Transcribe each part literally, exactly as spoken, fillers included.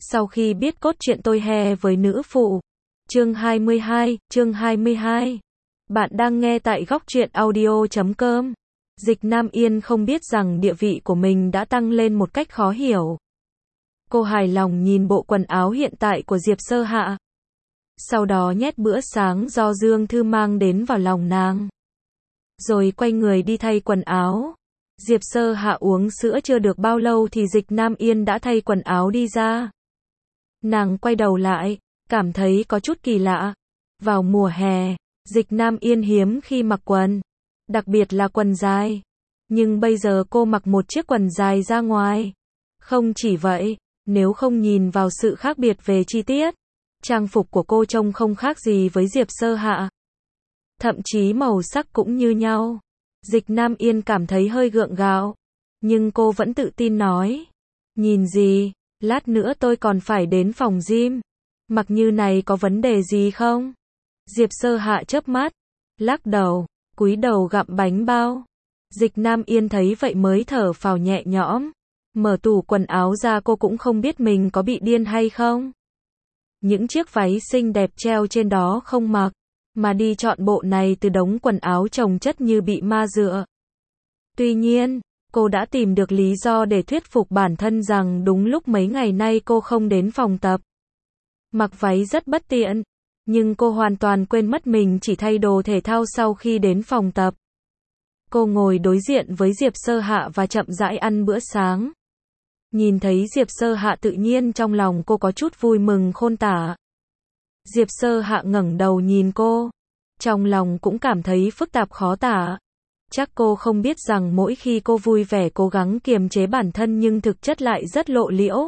Sau khi biết cốt truyện tôi hè với nữ phụ. Chương hai mươi hai, chương hai mươi hai. Bạn đang nghe tại góc truyện audio chấm com. Dịch Nam Yên không biết rằng địa vị của mình đã tăng lên một cách khó hiểu. Cô hài lòng nhìn bộ quần áo hiện tại của Diệp Sơ Hạ. Sau đó nhét bữa sáng do Dương Thư mang đến vào lòng nàng. Rồi quay người đi thay quần áo. Diệp Sơ Hạ uống sữa chưa được bao lâu thì Dịch Nam Yên đã thay quần áo đi ra. Nàng quay đầu lại, cảm thấy có chút kỳ lạ. Vào mùa hè, Dịch Nam Yên hiếm khi mặc quần, đặc biệt là quần dài. Nhưng bây giờ cô mặc một chiếc quần dài ra ngoài. Không chỉ vậy, nếu không nhìn vào sự khác biệt về chi tiết, trang phục của cô trông không khác gì với Diệp Sơ Hạ. Thậm chí màu sắc cũng như nhau. Dịch Nam Yên cảm thấy hơi gượng gạo, nhưng cô vẫn tự tin nói. Nhìn gì, lát nữa tôi còn phải đến phòng gym. Mặc như này có vấn đề gì không? Diệp Sơ Hạ chớp mắt, lắc đầu, cúi đầu gặm bánh bao. Dịch Nam Yên thấy vậy mới thở phào nhẹ nhõm. Mở tủ quần áo ra cô cũng không biết mình có bị điên hay không. Những chiếc váy xinh đẹp treo trên đó không mặc, mà đi chọn bộ này từ đống quần áo chồng chất như bị ma dựa. Tuy nhiên, cô đã tìm được lý do để thuyết phục bản thân rằng đúng lúc mấy ngày nay cô không đến phòng tập. Mặc váy rất bất tiện, nhưng cô hoàn toàn quên mất mình chỉ thay đồ thể thao sau khi đến phòng tập. Cô ngồi đối diện với Diệp Sơ Hạ và chậm rãi ăn bữa sáng. Nhìn thấy Diệp Sơ Hạ tự nhiên trong lòng cô có chút vui mừng khôn tả. Diệp Sơ Hạ ngẩng đầu nhìn cô, trong lòng cũng cảm thấy phức tạp khó tả. Chắc cô không biết rằng mỗi khi cô vui vẻ cố gắng kiềm chế bản thân nhưng thực chất lại rất lộ liễu.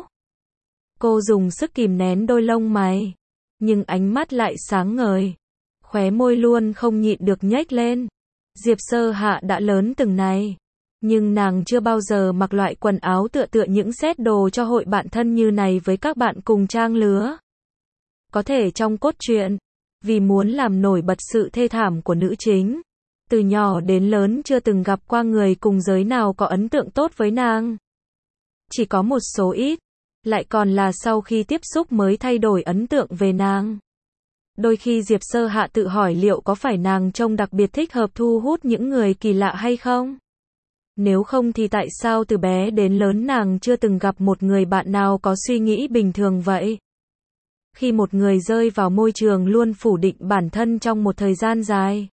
Cô dùng sức kìm nén đôi lông mày, nhưng ánh mắt lại sáng ngời. Khóe môi luôn không nhịn được nhếch lên. Diệp Sơ Hạ đã lớn từng này, nhưng nàng chưa bao giờ mặc loại quần áo tựa tựa những set đồ cho hội bạn thân như này với các bạn cùng trang lứa. Có thể trong cốt truyện, vì muốn làm nổi bật sự thê thảm của nữ chính, từ nhỏ đến lớn chưa từng gặp qua người cùng giới nào có ấn tượng tốt với nàng. Chỉ có một số ít, lại còn là sau khi tiếp xúc mới thay đổi ấn tượng về nàng. Đôi khi Diệp Sơ Hạ tự hỏi liệu có phải nàng trông đặc biệt thích hợp thu hút những người kỳ lạ hay không? Nếu không thì tại sao từ bé đến lớn nàng chưa từng gặp một người bạn nào có suy nghĩ bình thường vậy? Khi một người rơi vào môi trường luôn phủ định bản thân trong một thời gian dài,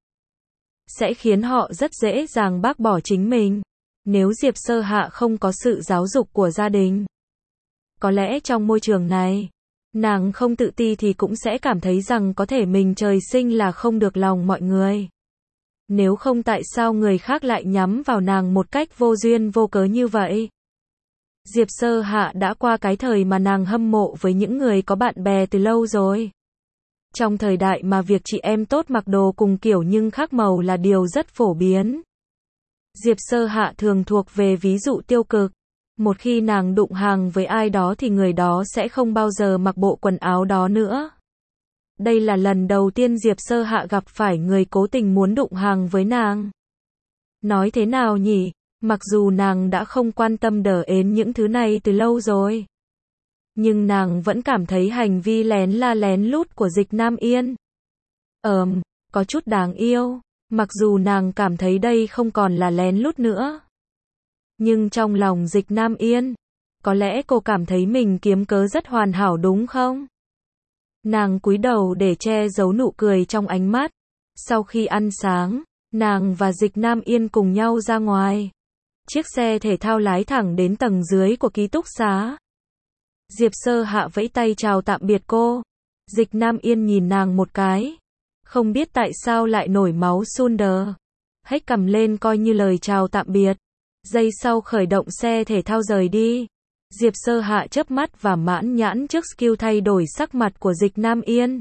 sẽ khiến họ rất dễ dàng bác bỏ chính mình. Nếu Diệp Sơ Hạ không có sự giáo dục của gia đình, có lẽ trong môi trường này, nàng không tự ti thì cũng sẽ cảm thấy rằng có thể mình trời sinh là không được lòng mọi người. Nếu không tại sao người khác lại nhắm vào nàng một cách vô duyên vô cớ như vậy? Diệp Sơ Hạ đã qua cái thời mà nàng hâm mộ với những người có bạn bè từ lâu rồi. Trong thời đại mà việc chị em tốt mặc đồ cùng kiểu nhưng khác màu là điều rất phổ biến. Diệp Sơ Hạ thường thuộc về ví dụ tiêu cực. Một khi nàng đụng hàng với ai đó thì người đó sẽ không bao giờ mặc bộ quần áo đó nữa. Đây là lần đầu tiên Diệp Sơ Hạ gặp phải người cố tình muốn đụng hàng với nàng. Nói thế nào nhỉ? Mặc dù nàng đã không quan tâm đờ ến những thứ này từ lâu rồi, nhưng nàng vẫn cảm thấy hành vi lén la lén lút của Dịch Nam Yên ờm, có chút đáng yêu. Mặc dù nàng cảm thấy đây không còn là lén lút nữa, nhưng trong lòng Dịch Nam Yên, có lẽ cô cảm thấy mình kiếm cớ rất hoàn hảo đúng không? Nàng cúi đầu để che giấu nụ cười trong ánh mắt. Sau khi ăn sáng, nàng và Dịch Nam Yên cùng nhau ra ngoài. Chiếc xe thể thao lái thẳng đến tầng dưới của ký túc xá. Diệp Sơ Hạ vẫy tay chào tạm biệt cô. Dịch Nam Yên nhìn nàng một cái, không biết tại sao lại nổi máu sun đờ. Hếch cầm lên coi như lời chào tạm biệt. Giây sau khởi động xe thể thao rời đi. Diệp Sơ Hạ chớp mắt và mãn nhãn trước skill thay đổi sắc mặt của Dịch Nam Yên.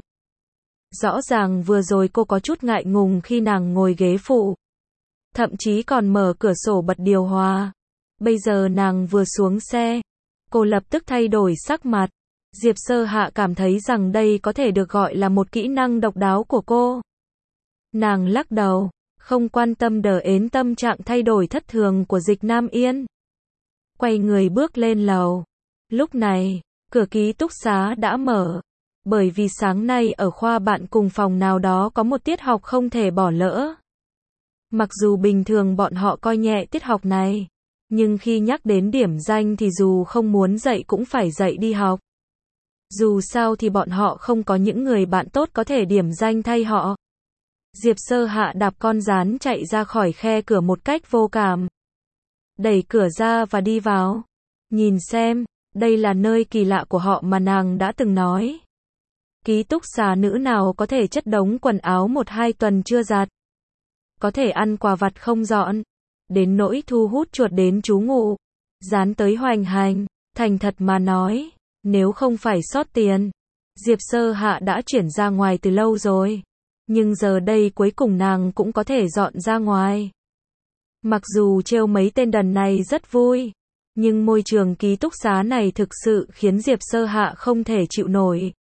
Rõ ràng vừa rồi cô có chút ngại ngùng khi nàng ngồi ghế phụ, thậm chí còn mở cửa sổ bật điều hòa. Bây giờ nàng vừa xuống xe, cô lập tức thay đổi sắc mặt. Diệp Sơ Hạ cảm thấy rằng đây có thể được gọi là một kỹ năng độc đáo của cô. Nàng lắc đầu, không quan tâm đờ ến tâm trạng thay đổi thất thường của Dịch Nam Yên. Quay người bước lên lầu. Lúc này, Cửa ký túc xá đã mở. Bởi vì sáng nay ở khoa bạn cùng phòng nào đó có một tiết học không thể bỏ lỡ. Mặc dù bình thường bọn họ coi nhẹ tiết học này, nhưng khi nhắc đến điểm danh thì dù không muốn dậy cũng phải dậy đi học. Dù sao thì bọn họ không có những người bạn tốt có thể điểm danh thay họ. Diệp Sơ Hạ đạp con rán chạy ra khỏi khe cửa một cách vô cảm. Đẩy cửa ra và đi vào. Nhìn xem, đây là nơi kỳ lạ của họ mà nàng đã từng nói. Ký túc xá nữ nào có thể chất đống quần áo một hai tuần chưa giặt. Có thể ăn quà vặt không dọn. Đến nỗi thu hút chuột đến trú ngụ. Dán tới hoành hành. Thành thật mà nói, nếu không phải sót tiền, Diệp Sơ Hạ đã chuyển ra ngoài từ lâu rồi. Nhưng giờ đây cuối cùng nàng cũng có thể dọn ra ngoài. Mặc dù trêu mấy tên đần này rất vui, nhưng môi trường ký túc xá này thực sự khiến Diệp Sơ Hạ không thể chịu nổi.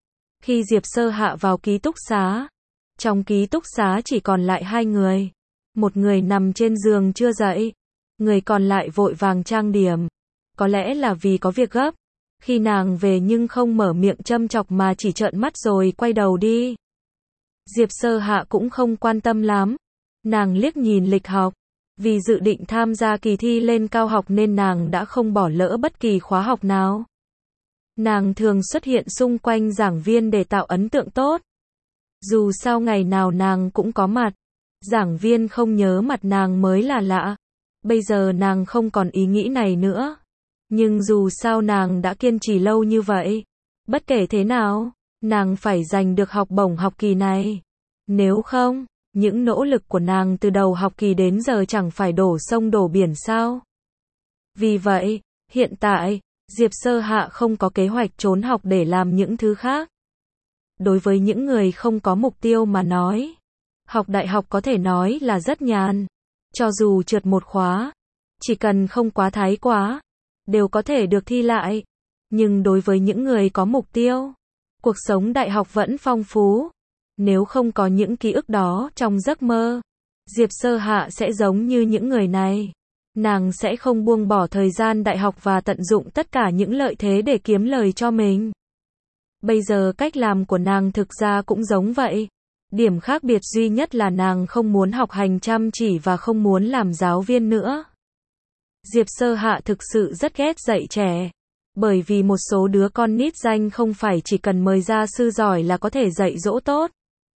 Khi Diệp Sơ Hạ vào ký túc xá, trong ký túc xá chỉ còn lại hai người. Một người nằm trên giường chưa dậy, người còn lại vội vàng trang điểm. Có lẽ là vì có việc gấp. Khi nàng về nhưng không mở miệng châm chọc mà chỉ trợn mắt rồi quay đầu đi. Diệp Sơ Hạ cũng không quan tâm lắm. Nàng liếc nhìn lịch học. Vì dự định tham gia kỳ thi lên cao học nên nàng đã không bỏ lỡ bất kỳ khóa học nào. Nàng thường xuất hiện xung quanh giảng viên để tạo ấn tượng tốt. Dù sao ngày nào nàng cũng có mặt. Giảng viên không nhớ mặt nàng mới là lạ. Bây giờ nàng không còn ý nghĩ này nữa. Nhưng dù sao nàng đã kiên trì lâu như vậy. Bất kể thế nào, nàng phải giành được học bổng học kỳ này. Nếu không, những nỗ lực của nàng từ đầu học kỳ đến giờ chẳng phải đổ sông đổ biển sao. Vì vậy, hiện tại, Diệp Sơ Hạ không có kế hoạch trốn học để làm những thứ khác. Đối với những người không có mục tiêu mà nói, học đại học có thể nói là rất nhàn. Cho dù trượt một khóa, chỉ cần không quá thái quá, đều có thể được thi lại. Nhưng đối với những người có mục tiêu, cuộc sống đại học vẫn phong phú. Nếu không có những ký ức đó trong giấc mơ, Diệp Sơ Hạ sẽ giống như những người này. Nàng sẽ không buông bỏ thời gian đại học và tận dụng tất cả những lợi thế để kiếm lời cho mình. Bây giờ cách làm của nàng thực ra cũng giống vậy. Điểm khác biệt duy nhất là nàng không muốn học hành chăm chỉ và không muốn làm giáo viên nữa. Diệp Sơ Hạ thực sự rất ghét dạy trẻ. Bởi vì một số đứa con nít danh không phải chỉ cần mời gia sư giỏi là có thể dạy dỗ tốt.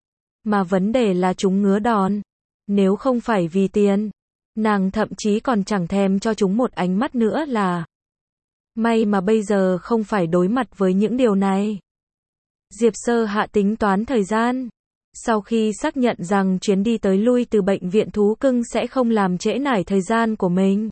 Mà vấn đề là chúng ngứa đòn. Nếu không phải vì tiền, nàng thậm chí còn chẳng thèm cho chúng một ánh mắt nữa là. May mà bây giờ không phải đối mặt với những điều này. Diệp Sơ Hạ tính toán thời gian. Sau khi xác nhận rằng chuyến đi tới lui từ bệnh viện thú cưng sẽ không làm trễ nải thời gian của mình,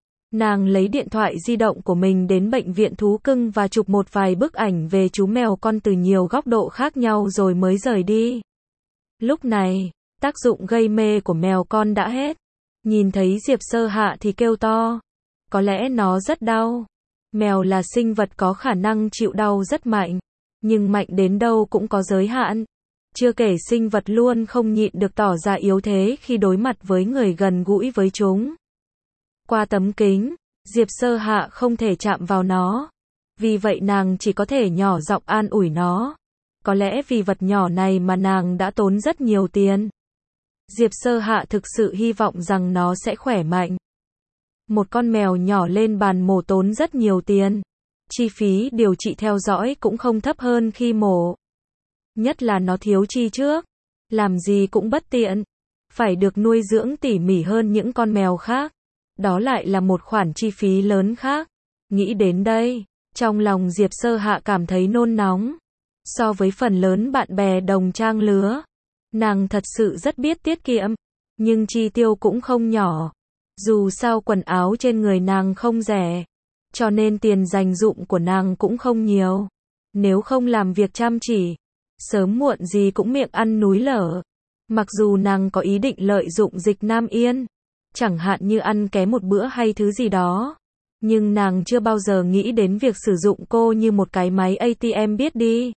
nàng lấy điện thoại di động của mình đến bệnh viện thú cưng và chụp một vài bức ảnh về chú mèo con từ nhiều góc độ khác nhau rồi mới rời đi. Lúc này, tác dụng gây mê của mèo con đã hết. Nhìn thấy Diệp Sơ Hạ thì kêu to. Có lẽ nó rất đau. Mèo là sinh vật có khả năng chịu đau rất mạnh. Nhưng mạnh đến đâu cũng có giới hạn. Chưa kể sinh vật luôn không nhịn được tỏ ra yếu thế khi đối mặt với người gần gũi với chúng. Qua tấm kính, Diệp Sơ Hạ không thể chạm vào nó. Vì vậy nàng chỉ có thể nhỏ giọng an ủi nó. Có lẽ vì vật nhỏ này mà nàng đã tốn rất nhiều tiền. Diệp Sơ Hạ thực sự hy vọng rằng nó sẽ khỏe mạnh. Một con mèo nhỏ lên bàn mổ tốn rất nhiều tiền. Chi phí điều trị theo dõi cũng không thấp hơn khi mổ. Nhất là nó thiếu chi trước. Làm gì cũng bất tiện. Phải được nuôi dưỡng tỉ mỉ hơn những con mèo khác. Đó lại là một khoản chi phí lớn khác. Nghĩ đến đây, trong lòng Diệp Sơ Hạ cảm thấy nôn nóng. So với phần lớn bạn bè đồng trang lứa, nàng thật sự rất biết tiết kiệm. Nhưng chi tiêu cũng không nhỏ. Dù sao quần áo trên người nàng không rẻ. Cho nên tiền dành dụm của nàng cũng không nhiều. Nếu không làm việc chăm chỉ, sớm muộn gì cũng miệng ăn núi lở. Mặc dù nàng có ý định lợi dụng Dịch Nam Yên, chẳng hạn như ăn ké một bữa hay thứ gì đó. Nhưng nàng chưa bao giờ nghĩ đến việc sử dụng cô như một cái máy a tê em biết đi.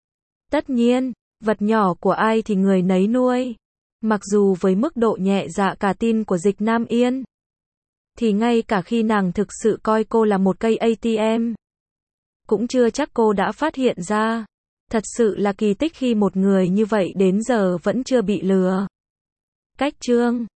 Tất nhiên, vật nhỏ của ai thì người nấy nuôi. Mặc dù với mức độ nhẹ dạ cả tin của Dịch Nam Yên, thì ngay cả khi nàng thực sự coi cô là một cây a tê em, cũng chưa chắc cô đã phát hiện ra. Thật sự là kỳ tích khi một người như vậy đến giờ vẫn chưa bị lừa. Cách chương